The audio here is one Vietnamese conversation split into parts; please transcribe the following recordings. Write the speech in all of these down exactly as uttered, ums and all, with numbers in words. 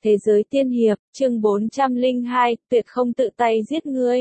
Thế giới tiên hiệp, chương bốn trăm lẻ hai, tuyệt không tự tay giết ngươi.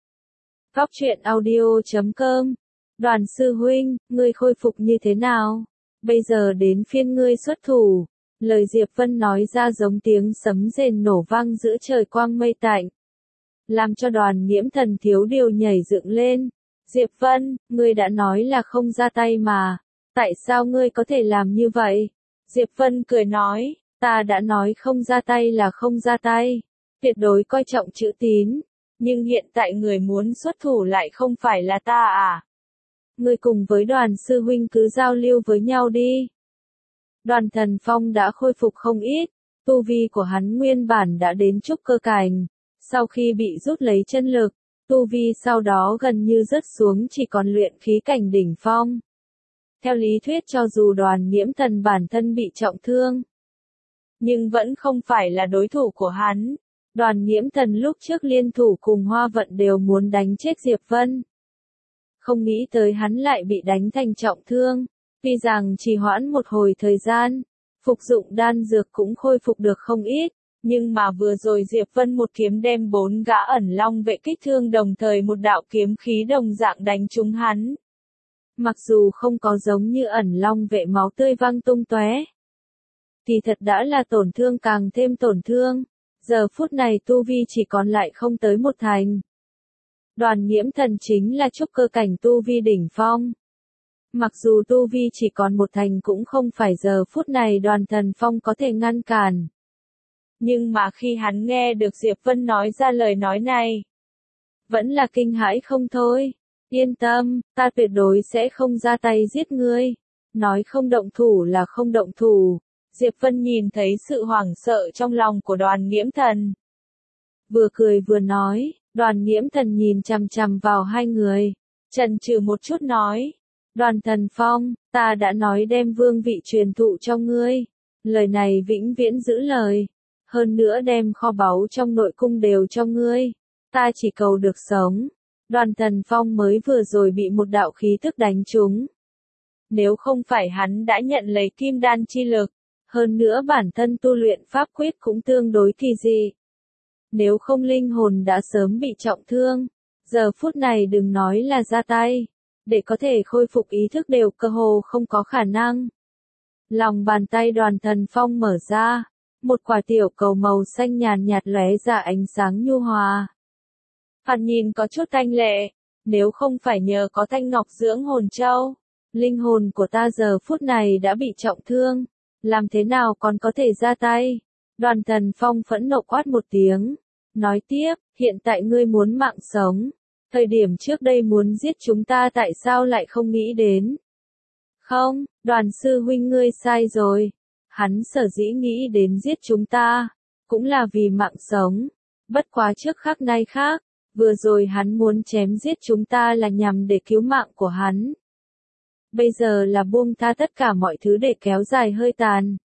Góc truyện audio chấm com. Đoàn sư huynh, ngươi khôi phục như thế nào? Bây giờ đến phiên ngươi xuất thủ. Lời Diệp Vân nói ra giống tiếng sấm rền nổ vang giữa trời quang mây tạnh. Làm cho Đoàn Nghiễm Thần thiếu điều nhảy dựng lên. Diệp Vân, ngươi đã nói là không ra tay mà. Tại sao ngươi có thể làm như vậy? Diệp Vân cười nói. Ta đã nói không ra tay là không ra tay, tuyệt đối coi trọng chữ tín, nhưng hiện tại người muốn xuất thủ lại không phải là ta à? Ngươi cùng với Đoàn sư huynh cứ giao lưu với nhau đi. Đoàn Thần Phong đã khôi phục không ít, tu vi của hắn nguyên bản đã đến trúc cơ cảnh, sau khi bị rút lấy chân lực, tu vi sau đó gần như rớt xuống chỉ còn luyện khí cảnh đỉnh phong. Theo lý thuyết cho dù Đoàn Nghiễm Thần bản thân bị trọng thương, nhưng vẫn không phải là đối thủ của hắn. Đoàn Nghiễm Thần lúc trước liên thủ cùng Hoa Vận đều muốn đánh chết Diệp Vân. Không nghĩ tới hắn lại bị đánh thành trọng thương. Tuy rằng trì hoãn một hồi thời gian, phục dụng đan dược cũng khôi phục được không ít, nhưng mà vừa rồi Diệp Vân một kiếm đem bốn gã ẩn long vệ kích thương đồng thời một đạo kiếm khí đồng dạng đánh trúng hắn. Mặc dù không có giống như ẩn long vệ máu tươi văng tung tóe, thì thật đã là tổn thương càng thêm tổn thương. Giờ phút này tu vi chỉ còn lại không tới một thành. Đoàn Nghiễm Thần chính là trúc cơ cảnh tu vi đỉnh phong. Mặc dù tu vi chỉ còn một thành cũng không phải giờ phút này Đoàn Thần Phong có thể ngăn cản. Nhưng mà khi hắn nghe được Diệp Vân nói ra lời nói này, vẫn là kinh hãi không thôi. Yên tâm, ta tuyệt đối sẽ không ra tay giết ngươi. Nói không động thủ là không động thủ. Diệp Vân nhìn thấy sự hoảng sợ trong lòng của Đoàn Nghiễm Thần. Vừa cười vừa nói, Đoàn Nghiễm Thần nhìn chằm chằm vào hai người, chần chừ một chút nói. Đoàn Thần Phong, ta đã nói đem vương vị truyền thụ cho ngươi. Lời này vĩnh viễn giữ lời. Hơn nữa đem kho báu trong nội cung đều cho ngươi. Ta chỉ cầu được sống. Đoàn Thần Phong mới vừa rồi bị một đạo khí thức đánh trúng. Nếu không phải hắn đã nhận lấy kim đan chi lực, hơn nữa bản thân tu luyện pháp quyết cũng tương đối kỳ dị. Nếu không linh hồn đã sớm bị trọng thương, giờ phút này đừng nói là ra tay, để có thể khôi phục ý thức đều cơ hồ không có khả năng. Lòng bàn tay Đoàn Thần Phong mở ra, một quả tiểu cầu màu xanh nhàn nhạt lóe ra ánh sáng nhu hòa. Thoạt nhìn có chút thanh lệ, nếu không phải nhờ có thanh ngọc dưỡng hồn châu, linh hồn của ta giờ phút này đã bị trọng thương. Làm thế nào còn có thể ra tay? Đoàn Thần Phong phẫn nộ quát một tiếng. Nói tiếp, hiện tại ngươi muốn mạng sống. Thời điểm trước đây muốn giết chúng ta tại sao lại không nghĩ đến? Không, Đoàn sư huynh ngươi sai rồi. Hắn sở dĩ nghĩ đến giết chúng ta, cũng là vì mạng sống. Bất quá trước khác nay khác, vừa rồi hắn muốn chém giết chúng ta là nhằm để cứu mạng của hắn. Bây giờ là buông tha tất cả mọi thứ để kéo dài hơi tàn.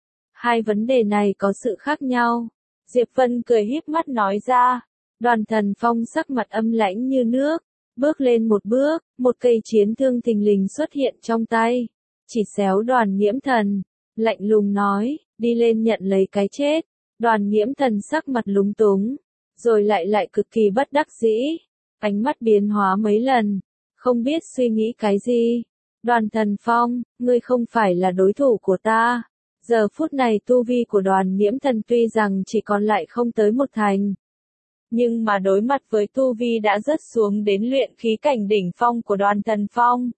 Hai vấn đề này có sự khác nhau. Diệp Vân cười híp mắt nói ra. Đoàn Thần Phong sắc mặt âm lãnh như nước. Bước lên một bước, một cây chiến thương thình lình xuất hiện trong tay. Chỉ xéo Đoàn Nghiễm Thần. Lạnh lùng nói, đi lên nhận lấy cái chết. Đoàn Nghiễm Thần sắc mặt lúng túng. Rồi lại lại cực kỳ bất đắc dĩ. Ánh mắt biến hóa mấy lần. Không biết suy nghĩ cái gì. Đoàn Thần Phong, ngươi không phải là đối thủ của ta. Giờ phút này tu vi của Đoàn Nghiễm Thần tuy rằng chỉ còn lại không tới một thành. Nhưng mà đối mặt với tu vi đã rớt xuống đến luyện khí cảnh đỉnh phong của Đoàn Thần Phong.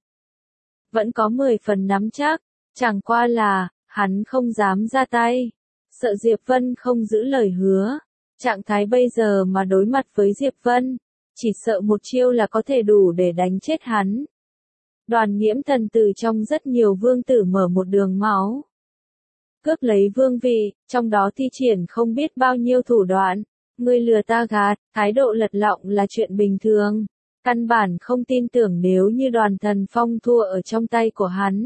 Vẫn có mười phần nắm chắc, chẳng qua là, hắn không dám ra tay. Sợ Diệp Vân không giữ lời hứa. Trạng thái bây giờ mà đối mặt với Diệp Vân, chỉ sợ một chiêu là có thể đủ để đánh chết hắn. Đoàn Nghiễm Thần từ trong rất nhiều vương tử mở một đường máu. Cướp lấy vương vị, trong đó thi triển không biết bao nhiêu thủ đoạn. Ngươi lừa ta gạt, thái độ lật lọng là chuyện bình thường. Căn bản không tin tưởng nếu như Đoàn Thần Phong thua ở trong tay của hắn.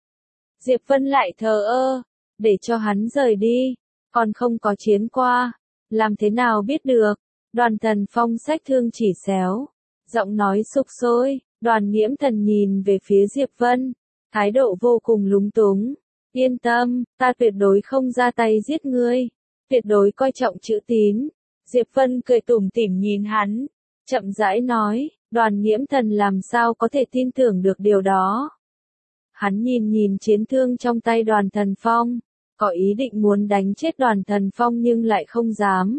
Diệp Vân lại thờ ơ, để cho hắn rời đi, còn không có chiến qua. Làm thế nào biết được? Đoàn Thần Phong xách thương chỉ xéo. Giọng nói sục sôi. Đoàn Nghiễm Thần nhìn về phía Diệp Vân, thái độ vô cùng lúng túng. Yên tâm, ta tuyệt đối không ra tay giết ngươi. tuyệt đối coi trọng chữ tín. Diệp Vân cười tủm tỉm nhìn hắn, chậm rãi nói, Đoàn Nghiễm Thần làm sao có thể tin tưởng được điều đó. Hắn nhìn nhìn chiến thương trong tay Đoàn Thần Phong, có ý định muốn đánh chết Đoàn Thần Phong nhưng lại không dám.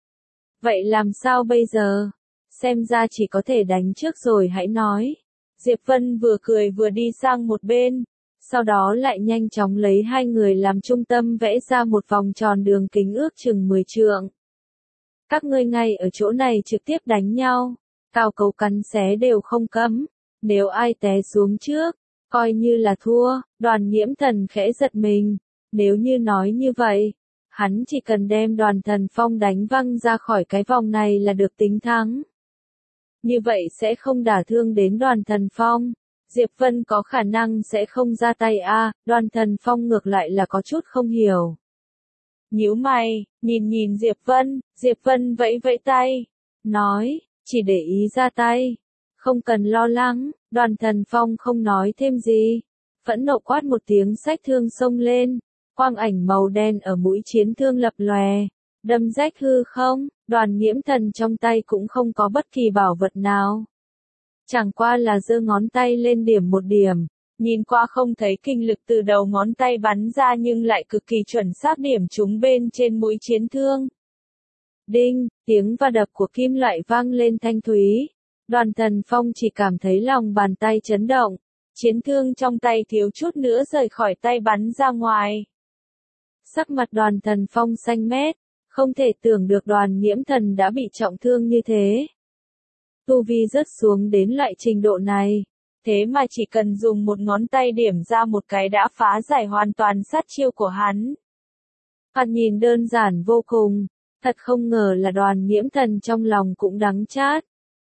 Vậy làm sao bây giờ? Xem ra chỉ có thể đánh trước rồi hãy nói. Diệp Vân vừa cười vừa đi sang một bên, sau đó lại nhanh chóng lấy hai người làm trung tâm vẽ ra một vòng tròn đường kính ước chừng mười trượng. Các ngươi ngay ở chỗ này trực tiếp đánh nhau, cao cấu cắn xé đều không cấm, nếu ai té xuống trước, coi như là thua. Đoàn Nghiễm Thần khẽ giật mình, nếu như nói như vậy, hắn chỉ cần đem Đoàn Thần Phong đánh văng ra khỏi cái vòng này là được tính thắng. Như vậy sẽ không đả thương đến Đoàn Thần Phong. Diệp Vân có khả năng sẽ không ra tay a. À, Đoàn Thần Phong ngược lại là có chút không hiểu. Nhíu mày, nhìn nhìn Diệp Vân, Diệp Vân vẫy vẫy tay, nói, chỉ để ý ra tay, không cần lo lắng. Đoàn Thần Phong không nói thêm gì, phẫn nộ quát một tiếng xách thương xông lên, quang ảnh màu đen ở mũi chiến thương lập lòe, đâm rách hư không. Đoàn Nghiễm Thần trong tay cũng không có bất kỳ bảo vật nào, chẳng qua là giơ ngón tay lên điểm một điểm, nhìn qua không thấy kinh lực từ đầu ngón tay bắn ra nhưng lại cực kỳ chuẩn xác điểm trúng bên trên mũi chiến thương. Đinh, tiếng va đập của kim loại vang lên thanh thúy. Đoàn Thần Phong chỉ cảm thấy lòng bàn tay chấn động, chiến thương trong tay thiếu chút nữa rời khỏi tay bắn ra ngoài. Sắc mặt Đoàn Thần Phong xanh mét, không thể tưởng được Đoàn Nghiễm Thần đã bị trọng thương như thế. Tu vi rớt xuống đến loại trình độ này, thế mà chỉ cần dùng một ngón tay điểm ra một cái đã phá giải hoàn toàn sát chiêu của hắn. Thoạt nhìn đơn giản vô cùng, thật không ngờ là Đoàn Nghiễm Thần trong lòng cũng đắng chát.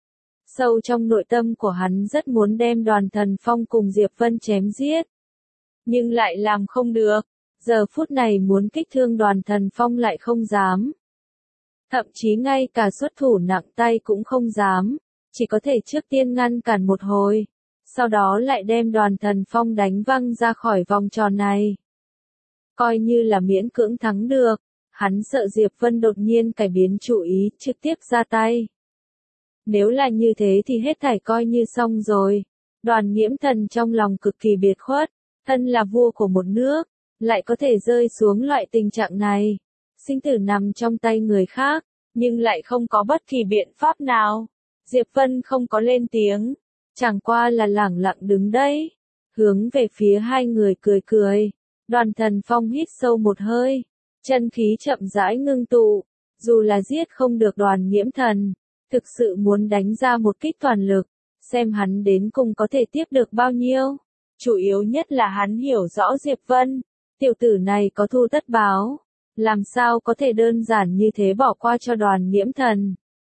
Sâu trong nội tâm của hắn rất muốn đem Đoàn Thần Phong cùng Diệp Vân chém giết, nhưng lại làm không được. Giờ phút này muốn kích thương Đoàn Thần Phong lại không dám. Thậm chí ngay cả xuất thủ nặng tay cũng không dám, chỉ có thể trước tiên ngăn cản một hồi, sau đó lại đem Đoàn Thần Phong đánh văng ra khỏi vòng tròn này. Coi như là miễn cưỡng thắng được, hắn sợ Diệp Vân đột nhiên cải biến chủ ý, trực tiếp ra tay. Nếu là như thế thì hết thảy coi như xong rồi. Đoàn Nghiễm Thần trong lòng cực kỳ biệt khuất, thân là vua của một nước, lại có thể rơi xuống loại tình trạng này. Sinh tử nằm trong tay người khác, nhưng lại không có bất kỳ biện pháp nào. Diệp Vân không có lên tiếng, chẳng qua là lẳng lặng đứng đấy, hướng về phía hai người cười cười. Đoàn Thần Phong hít sâu một hơi, chân khí chậm rãi ngưng tụ, dù là giết không được Đoàn Nghiễm Thần, thực sự muốn đánh ra một kích toàn lực, xem hắn đến cùng có thể tiếp được bao nhiêu. Chủ yếu nhất là hắn hiểu rõ Diệp Vân, tiểu tử này có thù tất báo, làm sao có thể đơn giản như thế bỏ qua cho Đoàn Nghiễm Thần.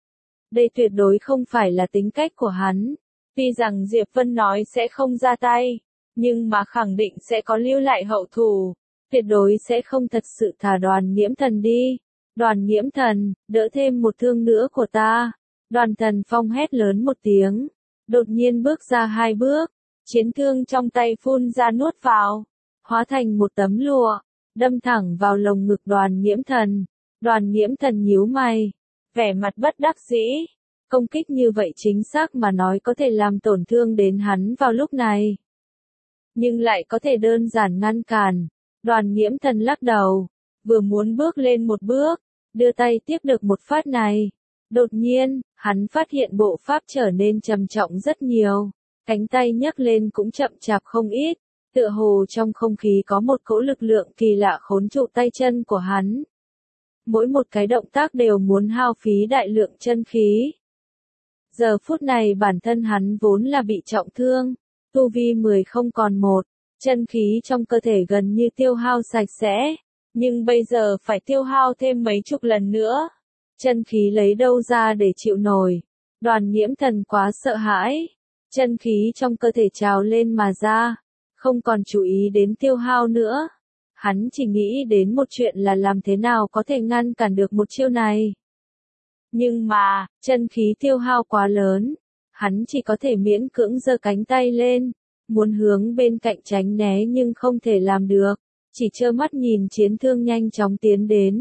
Đây tuyệt đối không phải là tính cách của hắn. Tuy rằng Diệp Vân nói sẽ không ra tay, nhưng mà khẳng định sẽ có lưu lại hậu thù, tuyệt đối sẽ không thật sự thả Đoàn Nghiễm Thần đi. Đoàn Nghiễm Thần, đỡ thêm một thương nữa của ta. Đoàn Thần Phong hét lớn một tiếng, đột nhiên bước ra hai bước, chiến thương trong tay phun ra nuốt vào, hóa thành một tấm lụa, đâm thẳng vào lồng ngực Đoàn Nghiễm Thần. Đoàn Nghiễm Thần nhíu mày, vẻ mặt bất đắc dĩ, công kích như vậy chính xác mà nói có thể làm tổn thương đến hắn vào lúc này, nhưng lại có thể đơn giản ngăn cản. Đoàn Nghiễm Thần lắc đầu, vừa muốn bước lên một bước, đưa tay tiếp được một phát này. Đột nhiên, hắn phát hiện bộ pháp trở nên trầm trọng rất nhiều, cánh tay nhấc lên cũng chậm chạp không ít, tựa hồ trong không khí có một cỗ lực lượng kỳ lạ khốn trụ tay chân của hắn. Mỗi một cái động tác đều muốn hao phí đại lượng chân khí. Giờ phút này bản thân hắn vốn là bị trọng thương, tu vi mười không còn một, chân khí trong cơ thể gần như tiêu hao sạch sẽ, nhưng bây giờ phải tiêu hao thêm mấy chục lần nữa. Chân khí lấy đâu ra để chịu nổi. Đoàn Nghiễm Thần quá sợ hãi, chân khí trong cơ thể trào lên mà ra, không còn chú ý đến tiêu hao nữa. Hắn chỉ nghĩ đến một chuyện là làm thế nào có thể ngăn cản được một chiêu này. Nhưng mà, chân khí tiêu hao quá lớn, hắn chỉ có thể miễn cưỡng giơ cánh tay lên, muốn hướng bên cạnh tránh né nhưng không thể làm được, chỉ trơ mắt nhìn chiến thương nhanh chóng tiến đến.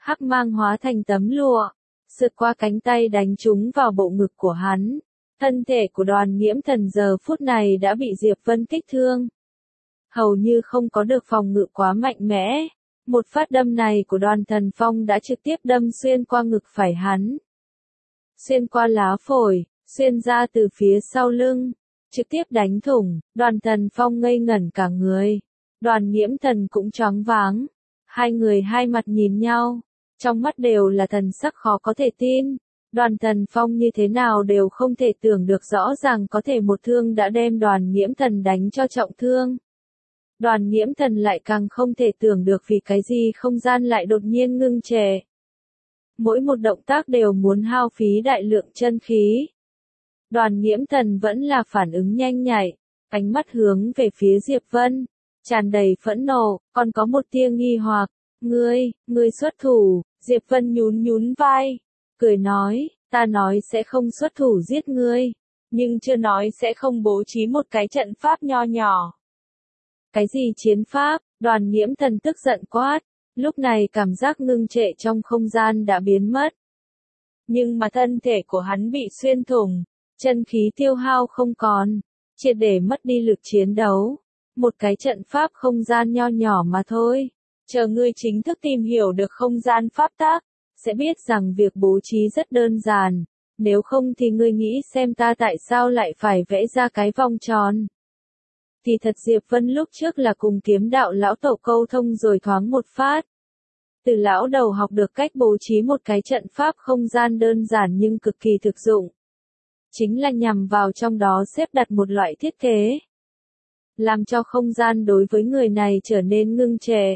hắc mang hóa thành tấm lụa, sượt qua cánh tay đánh trúng vào bộ ngực của hắn. Thân thể của Đoàn Nghiễm Thần giờ phút này đã bị Diệp Vân kích thương. Hầu như không có được phòng ngự quá mạnh mẽ. Một phát đâm này của Đoàn Thần Phong đã trực tiếp đâm xuyên qua ngực phải hắn. Xuyên qua lá phổi, xuyên ra từ phía sau lưng, trực tiếp đánh thủng. Đoàn Thần Phong ngây ngẩn cả người. Đoàn Nghiễm Thần cũng choáng váng. Hai người hai mặt nhìn nhau, trong mắt đều là thần sắc khó có thể tin. Đoàn Thần Phong như thế nào đều không thể tưởng được rõ ràng có thể một thương đã đem Đoàn Nghiễm Thần đánh cho trọng thương. Đoàn Nghiễm Thần lại càng không thể tưởng được vì cái gì không gian lại đột nhiên ngưng trệ. Mỗi một động tác đều muốn hao phí đại lượng chân khí. Đoàn Nghiễm Thần vẫn là phản ứng nhanh nhạy, ánh mắt hướng về phía Diệp Vân, tràn đầy phẫn nộ, còn có một tia nghi hoặc. Ngươi, ngươi xuất thủ. Diệp Vân nhún nhún vai, cười nói, ta nói sẽ không xuất thủ giết ngươi, nhưng chưa nói sẽ không bố trí một cái trận pháp nho nhỏ. Cái gì chiến pháp? Đoàn Nghiễm Thần tức giận quát, lúc này cảm giác ngưng trệ trong không gian đã biến mất. Nhưng mà thân thể của hắn bị xuyên thủng, chân khí tiêu hao không còn, triệt để mất đi lực chiến đấu. Một cái trận pháp không gian nho nhỏ mà thôi. Chờ ngươi chính thức tìm hiểu được không gian pháp tắc, sẽ biết rằng việc bố trí rất đơn giản, nếu không thì ngươi nghĩ xem ta tại sao lại phải vẽ ra cái vòng tròn. Thì thật Diệp Vân lúc trước là cùng kiếm đạo lão tổ câu thông rồi thoáng một phát. Từ lão đầu học được cách bố trí một cái trận pháp không gian đơn giản nhưng cực kỳ thực dụng. Chính là nhằm vào trong đó xếp đặt một loại thiết kế, làm cho không gian đối với người này trở nên ngưng trệ.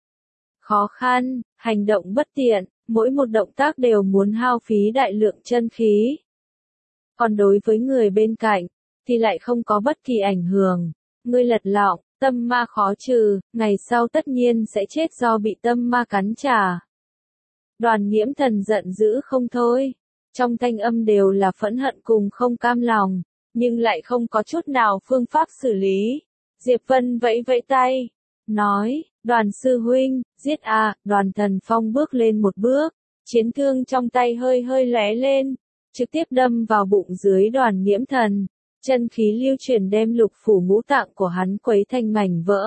Khó khăn, hành động bất tiện, mỗi một động tác đều muốn hao phí đại lượng chân khí. Còn đối với người bên cạnh, thì lại không có bất kỳ ảnh hưởng. Ngươi lật lọng, tâm ma khó trừ, ngày sau tất nhiên sẽ chết do bị tâm ma cắn trả. Đoàn Nghiễm Thần giận dữ không thôi. Trong thanh âm đều là phẫn hận cùng không cam lòng, nhưng lại không có chút nào phương pháp xử lý. Diệp Vân vẫy vẫy tay, nói, Đoàn sư huynh, giết à. Đoàn Thần Phong bước lên một bước, chiến thương trong tay hơi hơi lóe lên, trực tiếp đâm vào bụng dưới Đoàn Nghiễm Thần, chân khí lưu chuyển đem lục phủ ngũ tạng của hắn quấy thành mảnh vỡ.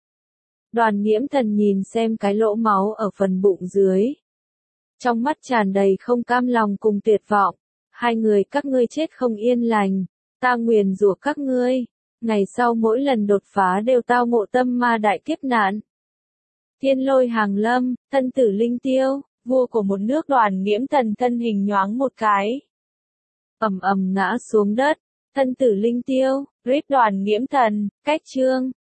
Đoàn Nghiễm Thần nhìn xem cái lỗ máu ở phần bụng dưới, trong mắt tràn đầy không cam lòng cùng tuyệt vọng. Hai người các ngươi chết không yên lành, ta nguyền rủa các ngươi, ngày sau mỗi lần đột phá đều tao ngộ tâm ma đại kiếp nạn. Thiên lôi hàng lâm, thân tử linh tiêu, vua của một nước Đoàn Nghiễm Thần thân hình nhoáng một cái, ầm ầm ngã xuống đất. Thân tử linh tiêu, rít Đoàn Nghiễm Thần, cách chương.